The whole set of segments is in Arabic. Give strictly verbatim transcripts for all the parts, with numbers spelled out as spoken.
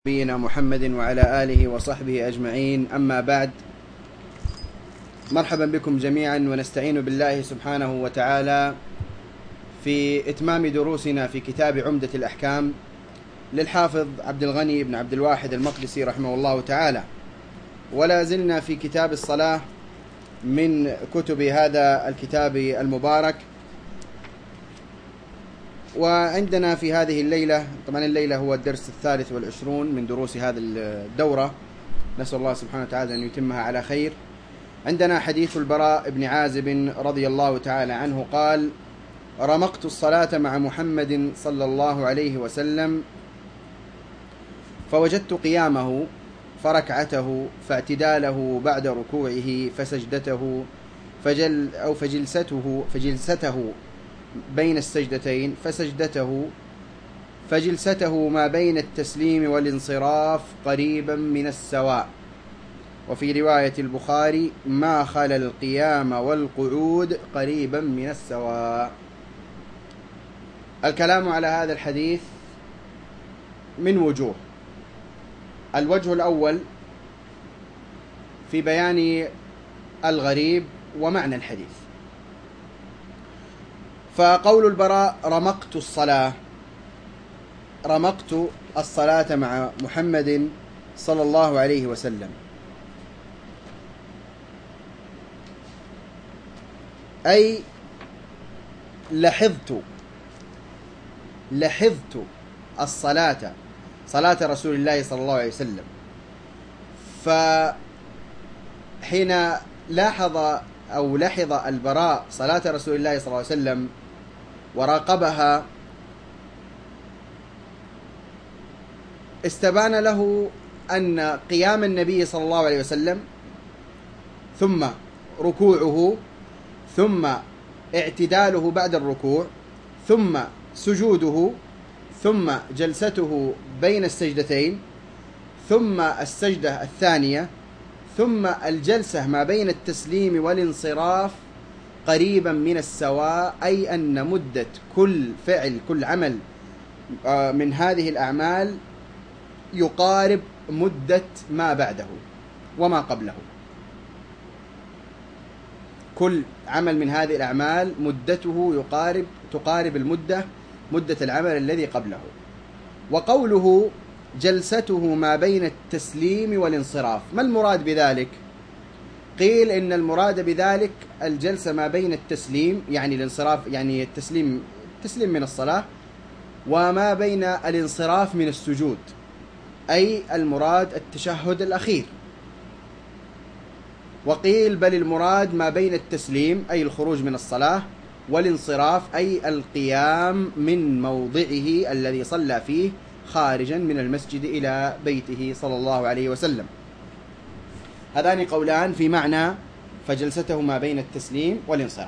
نبينا محمد وعلى آله وصحبه أجمعين. أما بعد، مرحبا بكم جميعا، ونستعين بالله سبحانه وتعالى في إتمام دروسنا في كتاب عمدة الأحكام للحافظ عبد الغني بن عبد الواحد المقدسي رحمه الله تعالى. ولا زلنا في كتاب الصلاة من كتب هذا الكتاب المبارك، وعندنا في هذه الليلة، طبعا الليلة هو الدرس الثالث والعشرون من دروس هذه الدورة، نسأل الله سبحانه وتعالى أن يتمها على خير. عندنا حديث البراء بن عازب رضي الله تعالى عنه قال: رمقت الصلاة مع محمد صلى الله عليه وسلم فوجدت قيامه فركعته فاعتداله بعد ركوعه فسجدته فجل أو فجلسته فجلسته بين السجدتين فسجدته فجلسته ما بين التسليم والانصراف قريبا من السواء. وفي رواية البخاري: ما خلا القيام والقعود قريبا من السواء. الكلام على هذا الحديث من وجوه. الوجه الأول في بيان الغريب ومعنى الحديث. فقول البراء: رمقت الصلاة، رمقت الصلاة مع محمد صلى الله عليه وسلم، أي لحظت لحظت الصلاة، صلاة رسول الله صلى الله عليه وسلم. فحين لاحظ أو لحظ البراء صلاة رسول الله صلى الله عليه وسلم وراقبها، استبان له أن قيام النبي صلى الله عليه وسلم ثم ركوعه ثم اعتداله بعد الركوع ثم سجوده ثم جلسته بين السجدتين ثم السجدة الثانية ثم الجلسة ما بين التسليم والانصراف قريبا من السواء، أي أن مدة كل فعل كل عمل من هذه الأعمال يقارب مدة ما بعده وما قبله. كل عمل من هذه الأعمال مدته يقارب تقارب المدة مدة العمل الذي قبله. وقوله جلسته ما بين التسليم والانصراف، ما المراد بذلك؟ قيل إن المراد بذلك الجلسة ما بين التسليم، يعني الانصراف، يعني التسليم التسليم من الصلاة، وما بين الانصراف من السجود، أي المراد التشهد الأخير. وقيل بل المراد ما بين التسليم أي الخروج من الصلاة، والانصراف أي القيام من موضعه الذي صلى فيه خارجا من المسجد إلى بيته صلى الله عليه وسلم. هذان قولان في معنى فجلسته ما بين التسليم والانصراف.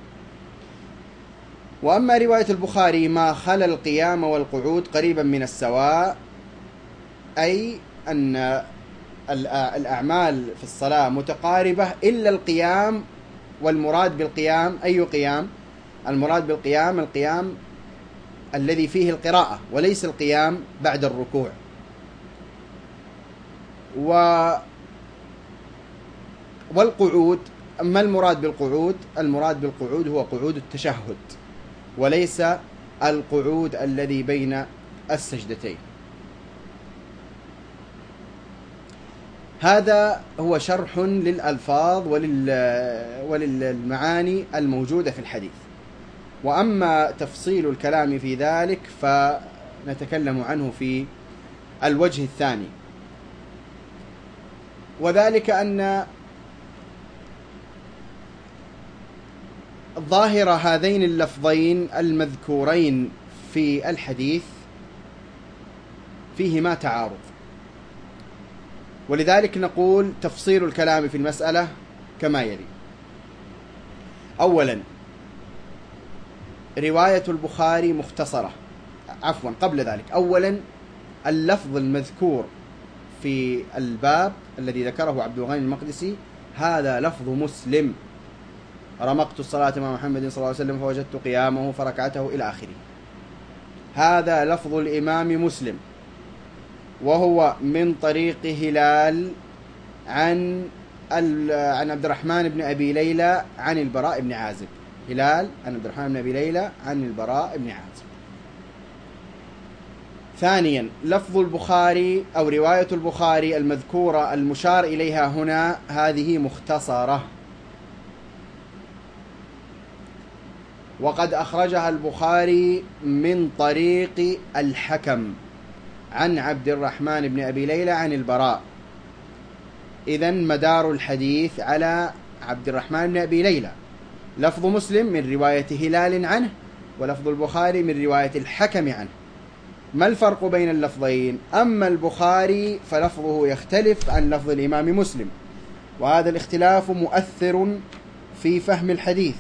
وأما رواية البخاري: ما خلا القيام والقعود قريبا من السواء، أي أن الأعمال في الصلاة متقاربة إلا القيام. والمراد بالقيام أي قيام؟ المراد بالقيام القيام الذي فيه القراءة، وليس القيام بعد الركوع. و والقعود، ما المراد بالقعود؟ المراد بالقعود هو قعود التشهد، وليس القعود الذي بين السجدتين. هذا هو شرح للألفاظ ولل... وللمعاني الموجودة في الحديث. وأما تفصيل الكلام في ذلك فنتكلم عنه في الوجه الثاني، وذلك أن ظاهر هذين اللفظين المذكورين في الحديث فيهما تعارض، ولذلك نقول تفصيل الكلام في المسألة كما يلي. أولا، رواية البخاري مختصرة، عفوا قبل ذلك، أولا اللفظ المذكور في الباب الذي ذكره عبد الغني المقدسي هذا لفظ مسلم: رمقت الصلاة مع محمد صلى الله عليه وسلم فوجدت قيامه فركعته إلى آخره. هذا لفظ الإمام مسلم. وهو من طريق هلال عن عن عبد الرحمن بن أبي ليلى عن البراء بن عازب. هلال عن عبد الرحمن بن أبي ليلى عن البراء بن عازب. ثانيا، لفظ البخاري أو رواية البخاري المذكورة المشار إليها هنا هذه مختصرة، وقد أخرجها البخاري من طريق الحكم عن عبد الرحمن بن أبي ليلى عن البراء. إذن مدار الحديث على عبد الرحمن بن أبي ليلى. لفظ مسلم من رواية هلال عنه، ولفظ البخاري من رواية الحكم عنه. ما الفرق بين اللفظين؟ أما البخاري فلفظه يختلف عن لفظ الإمام مسلم، وهذا الاختلاف مؤثر في فهم الحديث.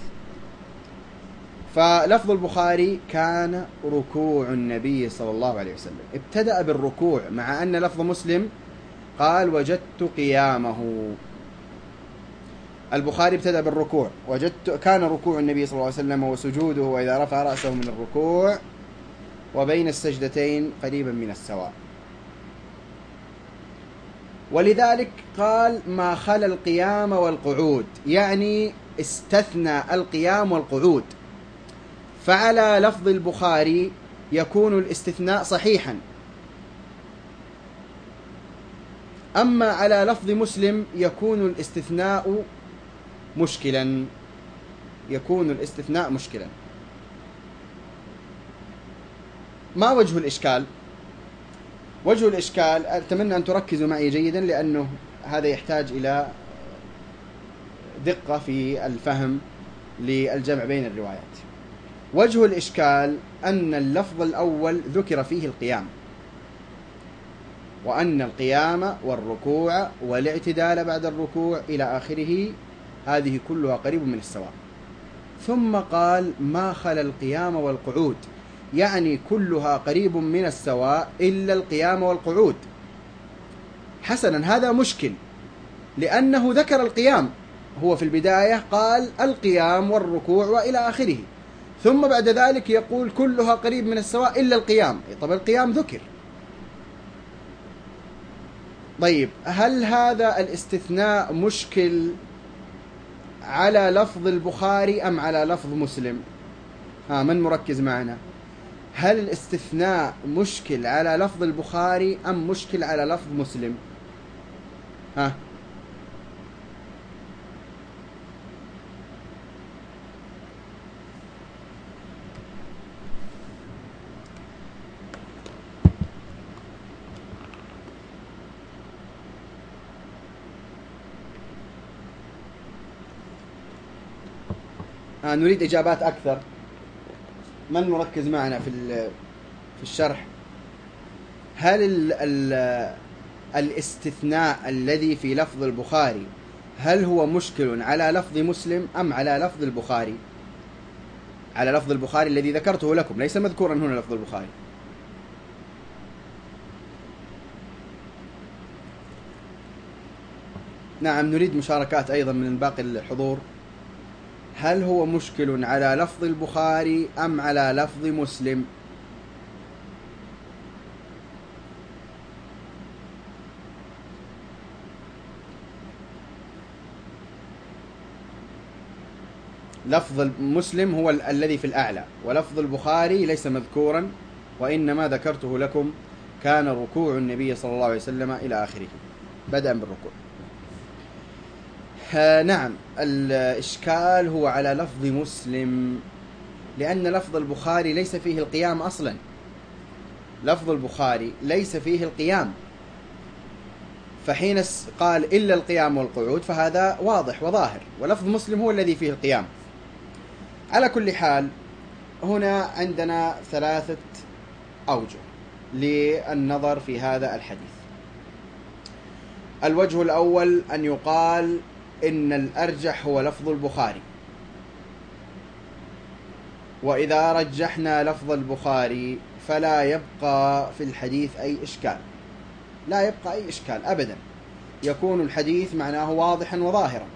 فلفظ البخاري كان ركوع النبي صلى الله عليه وسلم، ابتدأ بالركوع، مع أن لفظ مسلم قال وجدت قيامه. البخاري ابتدأ بالركوع، وجدت كان ركوع النبي صلى الله عليه وسلم وسجوده وإذا رفع رأسه من الركوع وبين السجدتين قريبا من السواء. ولذلك قال ما خلا القيام والقعود، يعني استثنى القيام والقعود. فعلى لفظ البخاري يكون الاستثناء صحيحا، أما على لفظ مسلم يكون الاستثناء مشكلا يكون الاستثناء مشكلا. ما وجه الإشكال؟ وجه الإشكال أتمنى أن تركزوا معي جيدا، لأنه هذا يحتاج إلى دقة في الفهم للجمع بين الروايات. وجه الإشكال أن اللفظ الأول ذكر فيه القيام، وأن القيام والركوع والاعتدال بعد الركوع إلى آخره هذه كلها قريب من السواء، ثم قال ما خلا القيام والقعود، يعني كلها قريب من السواء إلا القيام والقعود. حسنا، هذا مشكل، لأنه ذكر القيام، هو في البداية قال القيام والركوع وإلى آخره، ثم بعد ذلك يقول كلها قريب من السواء إلا القيام. طب القيام ذكر. طيب، هل هذا الاستثناء مشكل على لفظ البخاري أم على لفظ مسلم؟ ها، من مركز معنا؟ هل الاستثناء مشكل على لفظ البخاري أم مشكل على لفظ مسلم؟ ها، آه نريد إجابات أكثر. من مركز معنا في في الشرح؟ هل ال ال الاستثناء الذي في لفظ البخاري هل هو مشكل على لفظ مسلم أم على لفظ البخاري؟ على لفظ البخاري الذي ذكرته لكم، ليس مذكورا هنا لفظ البخاري. نعم، نريد مشاركات أيضا من باقي الحضور. هل هو مشكل على لفظ البخاري أم على لفظ مسلم؟ لفظ مسلم هو الذي في الأعلى، ولفظ البخاري ليس مذكورا، وإنما ذكرته لكم كان ركوع النبي صلى الله عليه وسلم إلى آخره، بدءا بالركوع. نعم، الإشكال هو على لفظ مسلم، لأن لفظ البخاري ليس فيه القيام أصلا. لفظ البخاري ليس فيه القيام، فحين قال إلا القيام والقعود فهذا واضح وظاهر، ولفظ مسلم هو الذي فيه القيام. على كل حال، هنا عندنا ثلاثة أوجه للنظر في هذا الحديث. الوجه الأول أن يقال إن الأرجح هو لفظ البخاري، وإذا رجحنا لفظ البخاري فلا يبقى في الحديث أي إشكال، لا يبقى أي إشكال أبدا، يكون الحديث معناه واضحا وظاهرا.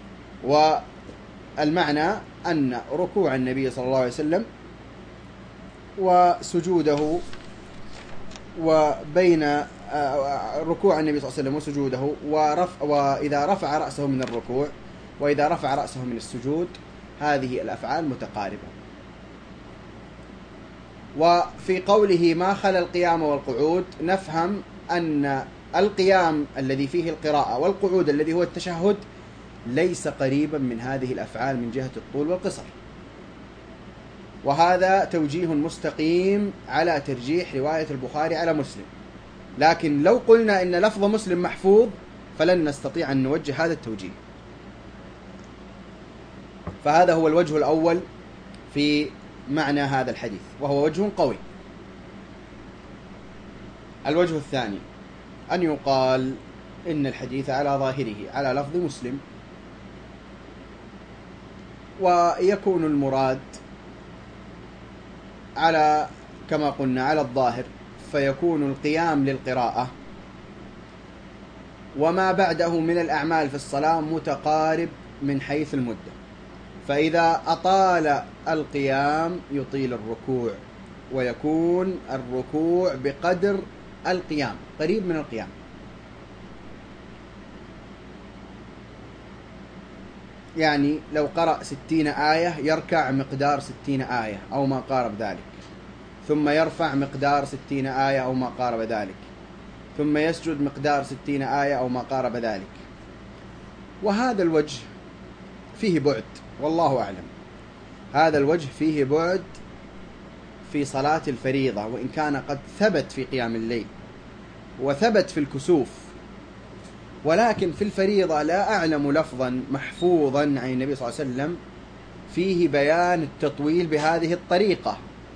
والمعنى أن ركوع النبي صلى الله عليه وسلم وسجوده وبين ركوع النبي صلى الله عليه وسلم وسجوده ورفع، وإذا رفع رأسه من الركوع وإذا رفع رأسه من السجود، هذه الأفعال متقاربة. وفي قوله ما خلا القيام والقعود نفهم أن القيام الذي فيه القراءة والقعود الذي هو التشهد ليس قريبا من هذه الأفعال من جهة الطول والقصر، وهذا توجيه مستقيم على ترجيح رواية البخاري على مسلم. لكن لو قلنا إن لفظ مسلم محفوظ فلن نستطيع أن نوجه هذا التوجيه. فهذا هو الوجه الأول في معنى هذا الحديث، وهو وجه قوي. الوجه الثاني أن يقال إن الحديث على ظاهره على لفظ مسلم، ويكون المراد على كما قلنا على الظاهر، فيكون القيام للقراءة وما بعده من الأعمال في الصلاة متقارب من حيث المدة. فإذا أطال القيام يطيل الركوع، ويكون الركوع بقدر القيام، قريب من القيام. يعني لو قرأ ستين آية يركع مقدار ستين آية أو ما قارب ذلك، ثم يرفع مقدار ستين آية أو ما قارب ذلك، ثم يسجد مقدار ستين آية أو ما قارب ذلك. وهذا الوجه فيه بعد، والله أعلم، هذا الوجه فيه بعد في صلاة الفريضة، وإن كان قد ثبت في قيام الليل وثبت في الكسوف، ولكن في الفريضة لا أعلم لفظا محفوظا عن النبي صلى الله عليه وسلم فيه بيان التطويل بهذه الطريقة.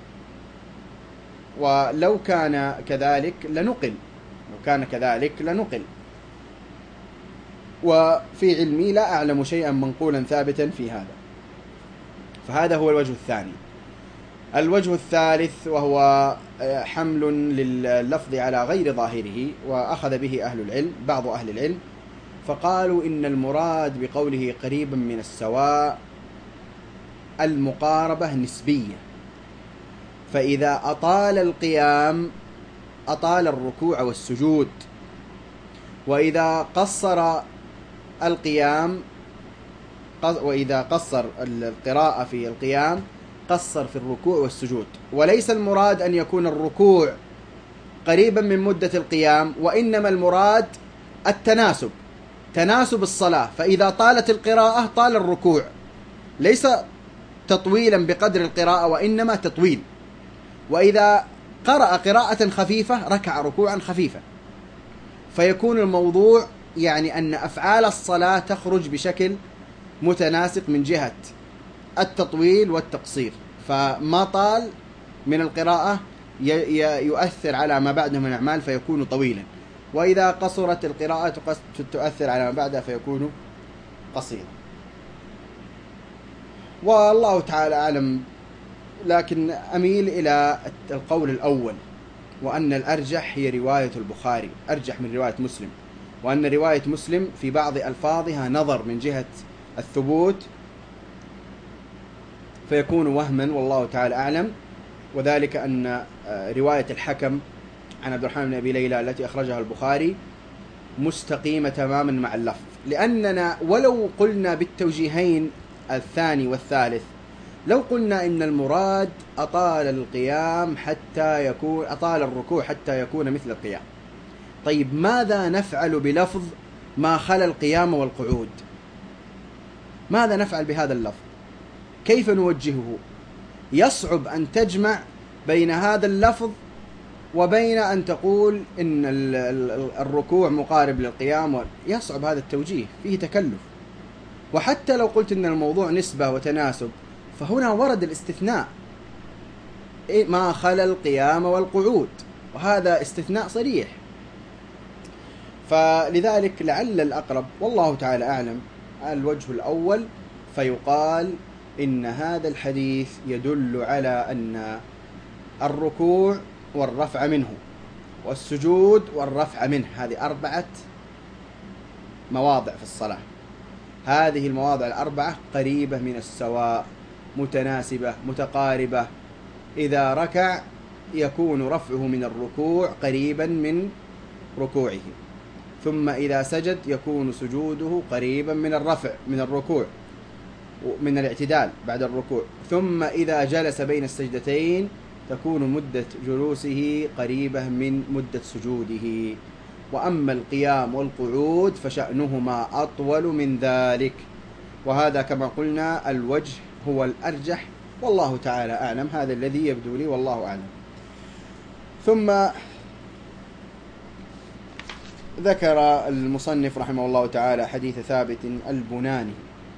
ولو كان كذلك لنقل، لو كان كذلك لنقل وفي علمي لا أعلم شيئا منقولا ثابتا في هذا. فهذا هو الوجه الثاني. الوجه الثالث وهو حمل لللفظ على غير ظاهره، وأخذ به أهل العلم، بعض أهل العلم، فقالوا إن المراد بقوله قريبا من السواء المقاربة نسبية، فإذا أطال القيام أطال الركوع والسجود، وإذا قصر القيام وإذا قصر القراءة في القيام قصر في الركوع والسجود. وليس المراد أن يكون الركوع قريبا من مدة القيام، وإنما المراد التناسب، تناسب الصلاة. فإذا طالت القراءة طال الركوع، ليس تطويلا بقدر القراءة وإنما تطويل. وإذا قرأ قراءة خفيفة ركع ركوعا خفيفا، فيكون الموضوع يعني أن أفعال الصلاة تخرج بشكل متناسق من جهة التطويل والتقصير، فما طال من القراءة يؤثر على ما بعده من الأعمال فيكون طويلا، وإذا قصرت القراءة تؤثر على ما بعدها فيكون قصيرا. والله تعالى أعلم، لكن أميل إلى القول الأول، وأن الأرجح هي رواية البخاري، أرجح من رواية مسلم، وأن رواية مسلم في بعض ألفاظها نظر من جهة الثبوت فيكون وهما، والله تعالى أعلم. وذلك أن رواية الحكم عن عبد الرحمن بن أبي ليلى التي أخرجها البخاري مستقيمة تماما مع اللفظ، لأننا ولو قلنا بالتوجيهين الثاني والثالث، لو قلنا إن المراد أطال القيام حتى يكون أطال الركوع حتى يكون مثل القيام، طيب ماذا نفعل بلفظ ما خلا القيام والقعود؟ ماذا نفعل بهذا اللفظ؟ كيف نوجهه؟ يصعب أن تجمع بين هذا اللفظ وبين أن تقول إن الركوع مقارب للقيام، يصعب هذا التوجيه، فيه تكلف. وحتى لو قلت إن الموضوع نسبة وتناسب فهنا ورد الاستثناء، ما خلا القيام والقعود، وهذا استثناء صريح. فلذلك لعل الأقرب والله تعالى أعلم الوجه الأول، فيقال إن هذا الحديث يدل على أن الركوع والرفع منه والسجود والرفع منه هذه أربعة مواضع في الصلاة، هذه المواضع الأربعة قريبة من السواء، متناسبة متقاربة. إذا ركع يكون رفعه من الركوع قريبا من ركوعه، ثم إذا سجد يكون سجوده قريبا من الرفع من الركوع من الاعتدال بعد الركوع، ثم إذا جلس بين السجدتين تكون مدة جلوسه قريبة من مدة سجوده. وأما القيام والقعود فشأنهما أطول من ذلك، وهذا كما قلنا الوجه هو الأرجح والله تعالى أعلم، هذا الذي يبدو لي والله أعلم. ثم ذكر المصنف رحمه الله تعالى حديث ثابت البناني،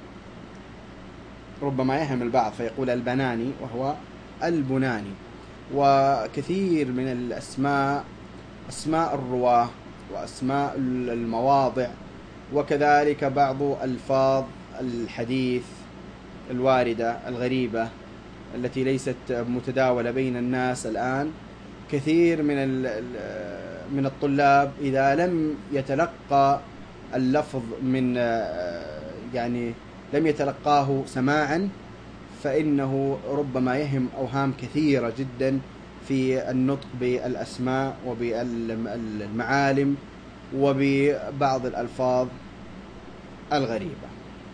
ربما يهم البعض فيقول البناني وهو البناني، وكثير من الأسماء أسماء الرواه وأسماء المواضع وكذلك بعض ألفاظ الحديث الواردة الغريبة التي ليست متداولة بين الناس الآن. كثير من من الطلاب إذا لم يتلقى اللفظ من يعني لم يتلقاه سماعا فإنه ربما يهم أوهام كثيرة جدا في النطق بالأسماء وبالمعالم وببعض الألفاظ الغريبة.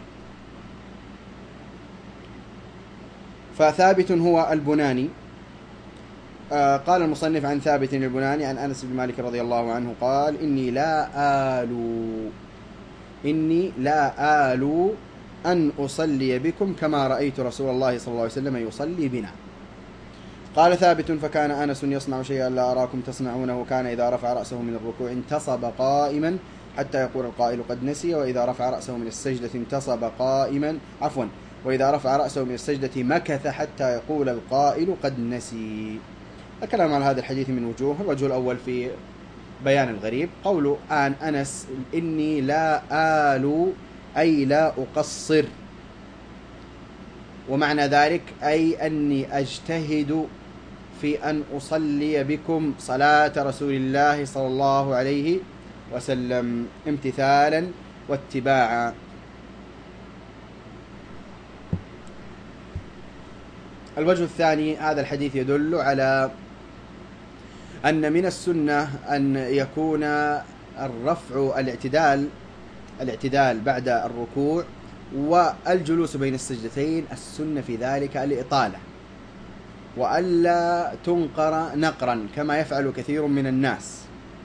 فثابت هو البناني. آه قال المصنف عن ثابت البناني عن أنس بن مالك رضي الله عنه قال: إني لا آل إني لا آل أن أصلي بكم كما رأيت رسول الله صلى الله عليه وسلم يصلي بنا. قال ثابت: فكان أنس يصنع شيئا لا أراكم تصنعونه، كان إذا رفع رأسه من الركوع انتصب قائما حتى يقول القائل قد نسي، وإذا رفع رأسه من السجدة انتصب قائما عفوا وإذا رفع رأسه من السجدة مكث حتى يقول القائل قد نسي. الكلام على هذا الحديث من وجوه. الوجه الأول في بيان الغريب قول عن أنس: إني لا آل أي لا أقصر، ومعنى ذلك أي أني أجتهد في أن أصلي بكم صلاة رسول الله صلى الله عليه وسلم امتثالا واتباعا. الوجه الثاني: هذا الحديث يدل على أن من السنة أن يكون الرفع الاعتدال الاعتدال بعد الركوع والجلوس بين السجدتين، السنة في ذلك الإطالة، وألا تنقر نقرا كما يفعل كثير من الناس،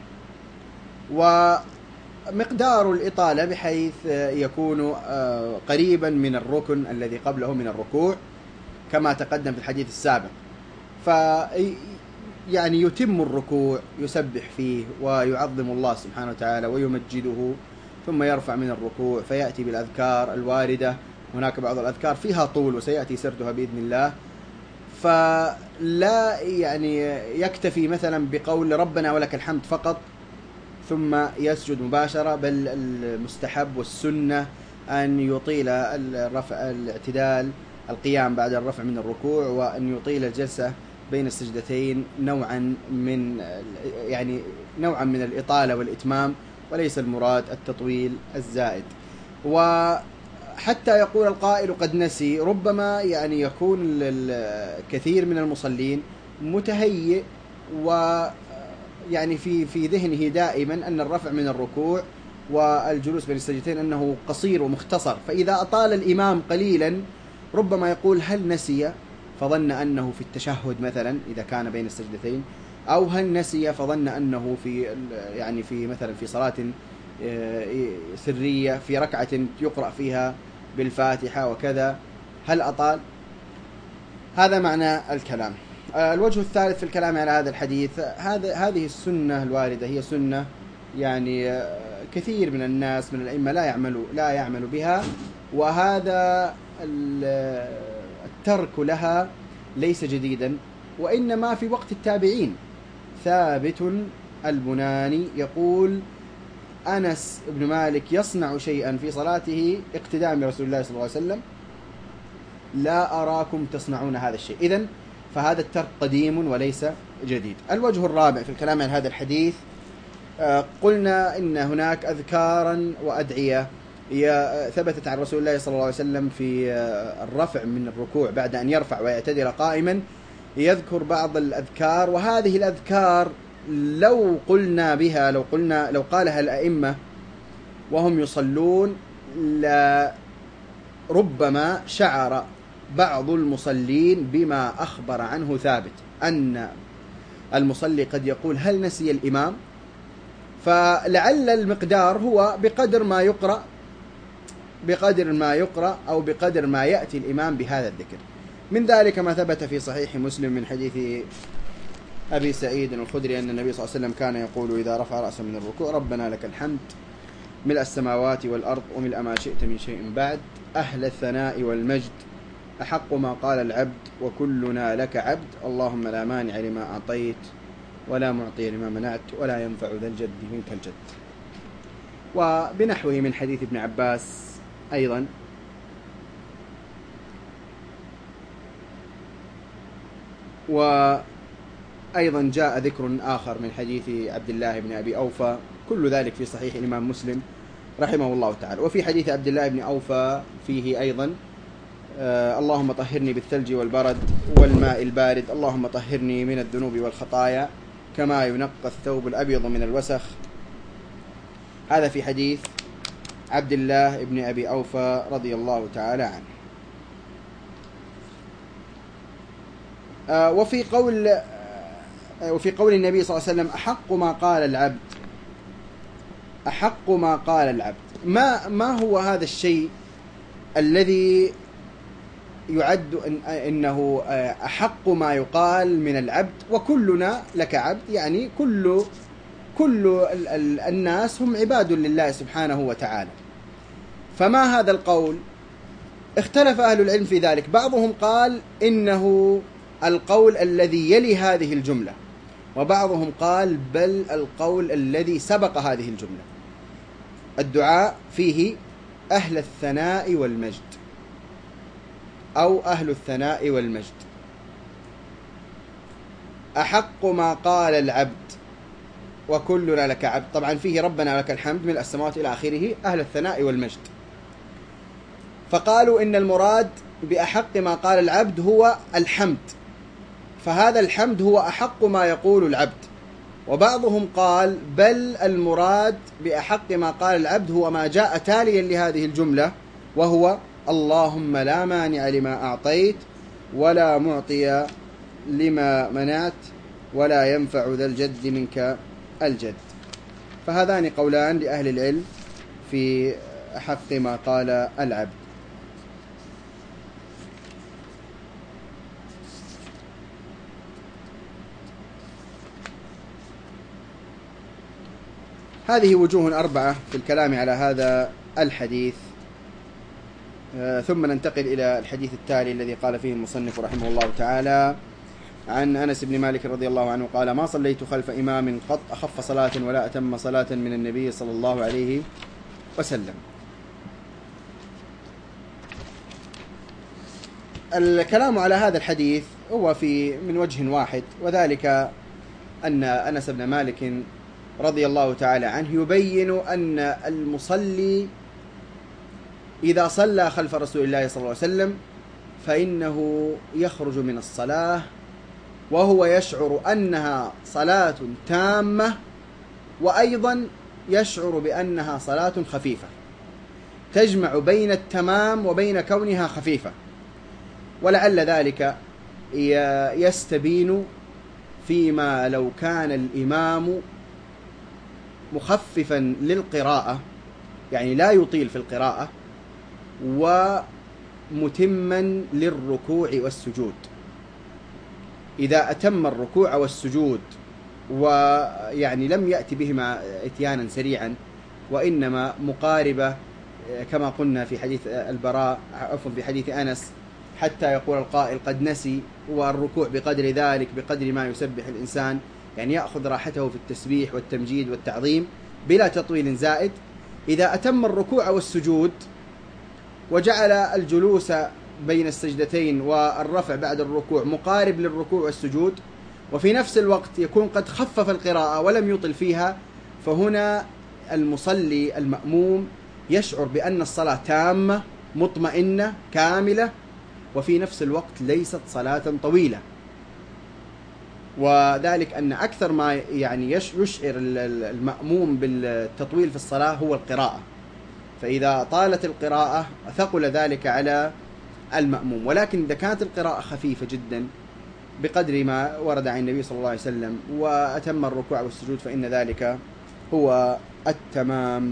ومقدار الإطالة بحيث يكون قريبا من الركن الذي قبله من الركوع كما تقدم في الحديث السابق. ف يعني يتم الركوع يسبح فيه ويعظم الله سبحانه وتعالى ويمجده، ثم يرفع من الركوع فيأتي بالأذكار الواردة. هناك بعض الأذكار فيها طول وسيأتي سردها بإذن الله، فلا يعني يكتفي مثلا بقول ربنا ولك الحمد فقط ثم يسجد مباشرة، بل المستحب والسنة أن يطيل الرفع الاعتدال القيام بعد الرفع من الركوع، وأن يطيل الجلسة بين السجدتين نوعا من يعني نوعا من الإطالة والإتمام، وليس المراد التطويل الزائد. وحتى يقول القائل قد نسي، ربما يعني يكون الكثير من المصلين متهيئ ويعني في في ذهنه دائما أن الرفع من الركوع والجلوس بين السجدتين أنه قصير ومختصر، فإذا أطال الإمام قليلا ربما يقول هل نسي فظن أنه في التشهد مثلا إذا كان بين السجدتين، أو هل نسي فظن أنه في يعني في مثلا في صلاة سرية في ركعة يقرأ فيها بالفاتحة وكذا، هل أطال؟ هذا معنى الكلام. الوجه الثالث في الكلام على هذا الحديث، هذا هذه السنة الواردة هي سنة يعني كثير من الناس من الأئمة لا يعمل لا يعمل بها، وهذا الترك لها ليس جديدا، وإنما في وقت التابعين. ثابت البناني يقول: أنس بن مالك يصنع شيئا في صلاته اقتداء برسول الله صلى الله عليه وسلم، لا أراكم تصنعون هذا الشيء. إذن فهذا الترك قديم وليس جديد. الوجه الرابع في الكلام عن هذا الحديث، قلنا إن هناك أذكارا وأدعية ثبتت عن رسول الله صلى الله عليه وسلم في الرفع من الركوع بعد أن يرفع ويعتدل قائما، يذكر بعض الأذكار، وهذه الأذكار لو قلنا بها لو قلنا لو قالها الأئمة وهم يصلون لربما شعر بعض المصلين بما أخبر عنه ثابت أن المصلي قد يقول هل نسي الإمام؟ فلعل المقدار هو بقدر ما يقرأ بقدر ما يقرأ أو بقدر ما يأتي الإمام بهذا الذكر. من ذلك ما ثبت في صحيح مسلم من حديث أبي سعيد الخدري أن النبي صلى الله عليه وسلم كان يقول إذا رفع رأسه من الركوع ربنا لك الحمد ملء السماوات والأرض وملء ما شئت من شيء بعد أهل الثناء والمجد أحق ما قال العبد وكلنا لك عبد اللهم لا مانع لما أعطيت ولا معطي لما منعت ولا ينفع ذا الجد منك الجد. وبنحوه من حديث ابن عباس أيضا. وأيضا جاء ذكر آخر من حديث عبد الله بن أبي أوفى، كل ذلك في صحيح الإمام مسلم رحمه الله تعالى. وفي حديث عبد الله بن أوفى فيه أيضا آه اللهم طهرني بالثلج والبرد والماء البارد اللهم طهرني من الذنوب والخطايا كما ينقى الثوب الأبيض من الوسخ. هذا في حديث عبد الله بن أبي أوفى رضي الله تعالى عنه. آه وفي قول آه وفي قول النبي صلى الله عليه وسلم أحق ما قال العبد أحق ما قال العبد ما ما هو هذا الشيء الذي يعد إن إنه أحق ما يقال من العبد وكلنا لك عبد؟ يعني كل كل الناس هم عباد لله سبحانه وتعالى. فما هذا القول؟ اختلف أهل العلم في ذلك. بعضهم قال إنه القول الذي يلي هذه الجملة، وبعضهم قال بل القول الذي سبق هذه الجملة. الدعاء فيه أهل الثناء والمجد أو أهل الثناء والمجد أحق ما قال العبد وكلنا لك عبد. طبعا فيه ربنا لك الحمد ملء السماوات إلى آخره أهل الثناء والمجد. فقالوا إن المراد بأحق ما قال العبد هو الحمد، فهذا الحمد هو أحق ما يقول العبد. وبعضهم قال بل المراد بأحق ما قال العبد هو ما جاء تاليا لهذه الجملة وهو اللهم لا مانع لما أعطيت ولا معطي لما منعت ولا ينفع ذا الجد منك الجد. فهذان قولان لأهل العلم في حق ما قال العبد. هذه وجوه أربعة في الكلام على هذا الحديث. آه ثم ننتقل إلى الحديث التالي الذي قال فيه المصنف رحمه الله تعالى عن أنس بن مالك رضي الله عنه قال ما صليت خلف إمام قط أخف صلاة ولا أتم صلاة من النبي صلى الله عليه وسلم. الكلام على هذا الحديث هو في من وجه واحد، وذلك أن أنس بن مالك رضي الله تعالى عنه يبين أن المصلي إذا صلى خلف رسول الله صلى الله عليه وسلم فإنه يخرج من الصلاة وهو يشعر أنها صلاة تامة، وأيضا يشعر بأنها صلاة خفيفة تجمع بين التمام وبين كونها خفيفة. ولعل ذلك يستبين فيما لو كان الإمام مخففا للقراءة، يعني لا يطيل في القراءة، ومتما للركوع والسجود. إذا أتم الركوع والسجود ويعني لم يأتي بهما اتيانا سريعا، وإنما مقاربة كما قلنا في حديث البراء عفوا في حديث أنس حتى يقول القائل قد نسي، والركوع بقدر ذلك بقدر ما يسبح الإنسان، يعني يأخذ راحته في التسبيح والتمجيد والتعظيم بلا تطويل زائد. إذا أتم الركوع والسجود وجعل الجلوس بين السجدتين والرفع بعد الركوع مقارب للركوع والسجود، وفي نفس الوقت يكون قد خفف القراءة ولم يطل فيها، فهنا المصلي المأموم يشعر بأن الصلاة تامة مطمئنة كاملة، وفي نفس الوقت ليست صلاة طويلة. وذلك أن أكثر ما يعني يشعر المأموم بالتطويل في الصلاة هو القراءة، فإذا طالت القراءة ثقل ذلك على المأموم. ولكن إذا كانت القراءة خفيفة جدا بقدر ما ورد عن النبي صلى الله عليه وسلم وأتم الركوع والسجود فإن ذلك هو التمام.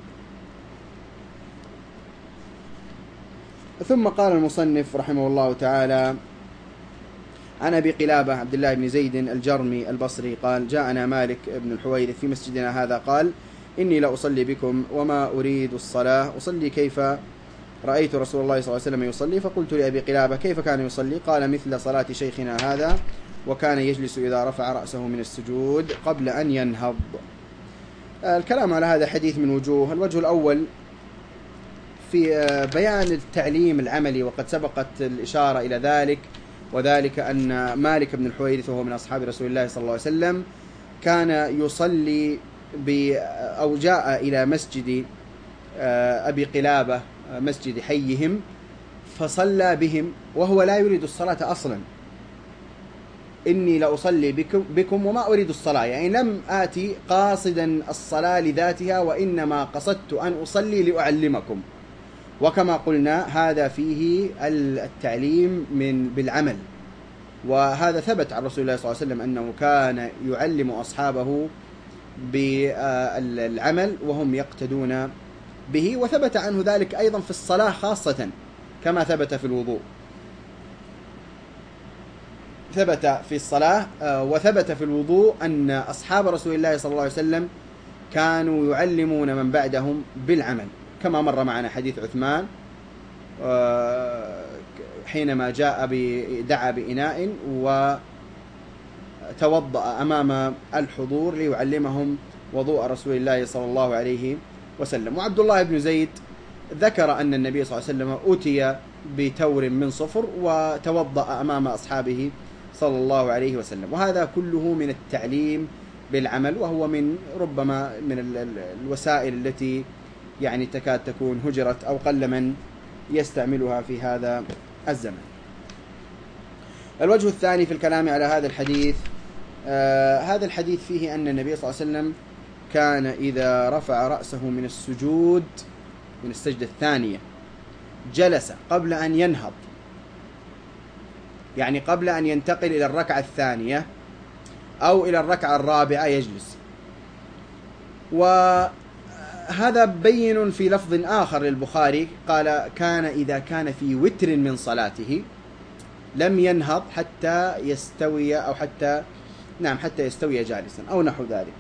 ثم قال المصنف رحمه الله تعالى: عن أبي قلابة عبد الله بن زيد الجرمي البصري قال: جاءنا مالك بن الحويرث في مسجدنا هذا قال: إني لأصلي بكم وما أريد الصلاة، أصلي كيف رأيت رسول الله صلى الله عليه وسلم يصلي. فقلت لأبي قلابة: كيف كان يصلي؟ قال: مثل صلاة شيخنا هذا، وكان يجلس إذا رفع رأسه من السجود قبل أن ينهض. الكلام على هذا حديث من وجوه. الوجه الأول في بيان التعليم العملي، وقد سبقت الإشارة إلى ذلك، وذلك أن مالك بن الحويرث وهو من أصحاب رسول الله صلى الله عليه وسلم كان يصلي أو جاء إلى مسجد أبي قلابة مسجد حيهم فصلى بهم وهو لا يريد الصلاة أصلا. إني لأصلي بكم, بكم وما أريد الصلاة، يعني لم آتي قاصدا الصلاة لذاتها، وإنما قصدت أن أصلي لأعلمكم. وكما قلنا هذا فيه التعليم من بالعمل، وهذا ثبت عن رسول الله صلى الله عليه وسلم أنه كان يعلم أصحابه بالعمل وهم يقتدون به. وثبت عنه ذلك أيضا في الصلاة خاصة كما ثبت في الوضوء، ثبت في الصلاة وثبت في الوضوء أن أصحاب رسول الله صلى الله عليه وسلم كانوا يعلمون من بعدهم بالعمل، كما مر معنا حديث عثمان حينما جاء دعا بإناء وتوضأ أمام الحضور ليعلمهم وضوء رسول الله صلى الله عليه وسلم. وعبد الله بن زيد ذكر أن النبي صلى الله عليه وسلم أتي بتور من صفر وتوضأ أمام أصحابه صلى الله عليه وسلم. وهذا كله من التعليم بالعمل، وهو من ربما من الوسائل التي يعني تكاد تكون هجرت أو قل من يستعملها في هذا الزمن. الوجه الثاني في الكلام على هذا الحديث، آه هذا الحديث فيه أن النبي صلى الله عليه وسلم كان إذا رفع رأسه من السجود من السجدة الثانية جلس قبل أن ينهض، يعني قبل أن ينتقل إلى الركعة الثانية أو إلى الركعة الرابعة يجلس. وهذا بين في لفظ آخر للبخاري قال: كان إذا كان في وتر من صلاته لم ينهض حتى يستوي أو حتى نعم حتى يستوي جالسا أو نحو ذلك.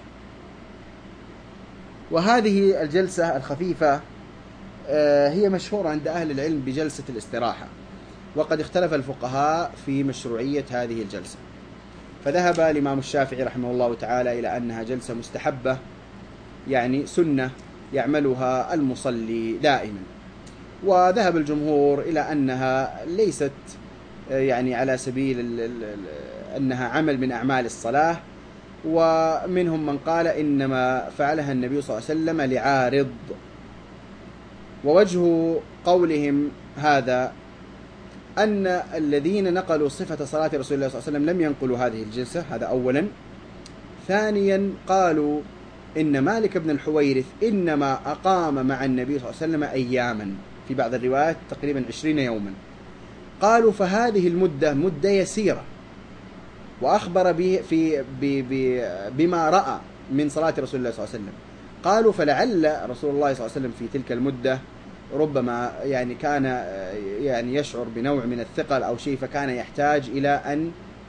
وهذه الجلسة الخفيفة هي مشهورة عند أهل العلم بجلسة الاستراحة، وقد اختلف الفقهاء في مشروعية هذه الجلسة. فذهب الإمام الشافعي رحمه الله تعالى إلى أنها جلسة مستحبة، يعني سنة يعملها المصلي دائما. وذهب الجمهور إلى أنها ليست يعني على سبيل أنها عمل من أعمال الصلاة، ومنهم من قال إنما فعلها النبي صلى الله عليه وسلم لعارض. ووجه قولهم هذا أن الذين نقلوا صفة صلاة رسول الله صلى الله عليه وسلم لم ينقلوا هذه الجلسة، هذا أولا. ثانيا قالوا إن مالك بن الحويرث إنما أقام مع النبي صلى الله عليه وسلم أياما، في بعض الروايات تقريبا عشرين يوما. قالوا فهذه المدة مدة يسيرة، وأخبر به في بما رأى من صلاة رسول الله صلى الله عليه وسلم. قالوا فلعل رسول الله صلى الله عليه وسلم في تلك المدة ربما يعني كان يعني يشعر بنوع من الثقل أو شيء، فكان يحتاج إلى أن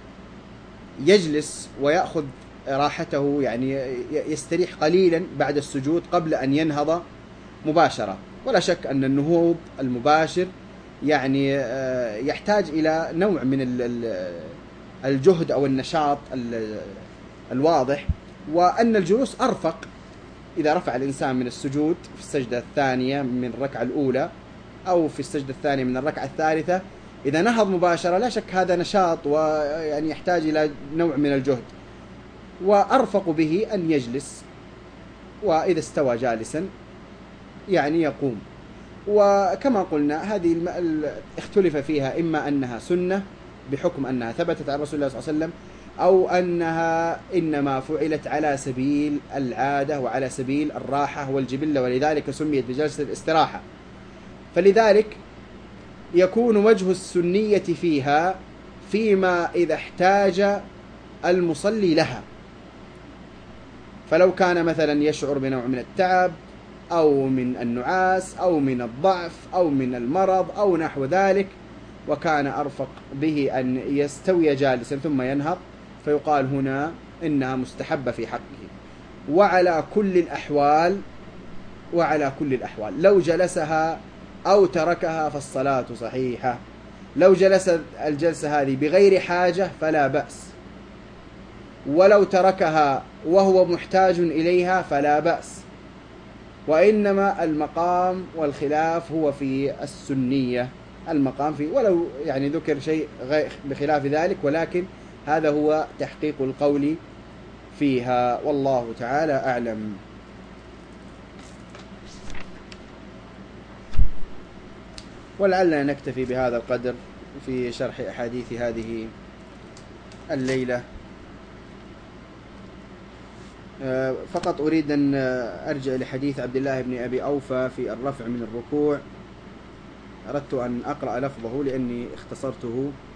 يجلس ويأخذ راحته، يعني يستريح قليلا بعد السجود قبل أن ينهض مباشرة. ولا شك أن النهوض المباشر يعني يحتاج إلى نوع من الجهد أو النشاط الواضح، وأن الجلوس أرفق إذا رفع الإنسان من السجود في السجدة الثانية من الركعة الأولى أو في السجدة الثانية من الركعة الثالثة. إذا نهض مباشرة لا شك هذا نشاط ويعني يحتاج إلى نوع من الجهد، وأرفق به أن يجلس، وإذا استوى جالسا يعني يقوم. وكما قلنا هذه اختلف فيها، إما أنها سنة بحكم أنها ثبتت عن رسول الله صلى الله عليه وسلم، أو أنها إنما فعلت على سبيل العادة وعلى سبيل الراحة والجبلة، ولذلك سميت بجلسة الاستراحة. فلذلك يكون وجه السنية فيها فيما إذا احتاج المصلي لها، فلو كان مثلا يشعر بنوع من التعب أو من النعاس أو من الضعف أو من المرض أو نحو ذلك، وكان أرفق به أن يستوي جالسا ثم ينهض، فيقال هنا إنها مستحبة في حقه. وعلى كل الأحوال وعلى كل الأحوال لو جلسها أو تركها فالصلاة صحيحة. لو جلس الجلسة هذه بغير حاجة فلا بأس، ولو تركها وهو محتاج إليها فلا بأس، وإنما المقام والخلاف هو في السنية. المقام فيه ولو يعني ذكر شيء بخلاف ذلك، ولكن هذا هو تحقيق القول فيها، والله تعالى أعلم. ولعلنا نكتفي بهذا القدر في شرح أحاديث هذه الليلة. فقط أريد أن أرجع لحديث عبد الله بن أبي أوفى في الرفع من الركوع. أردت أن أقرأ لفظه لأني اختصرته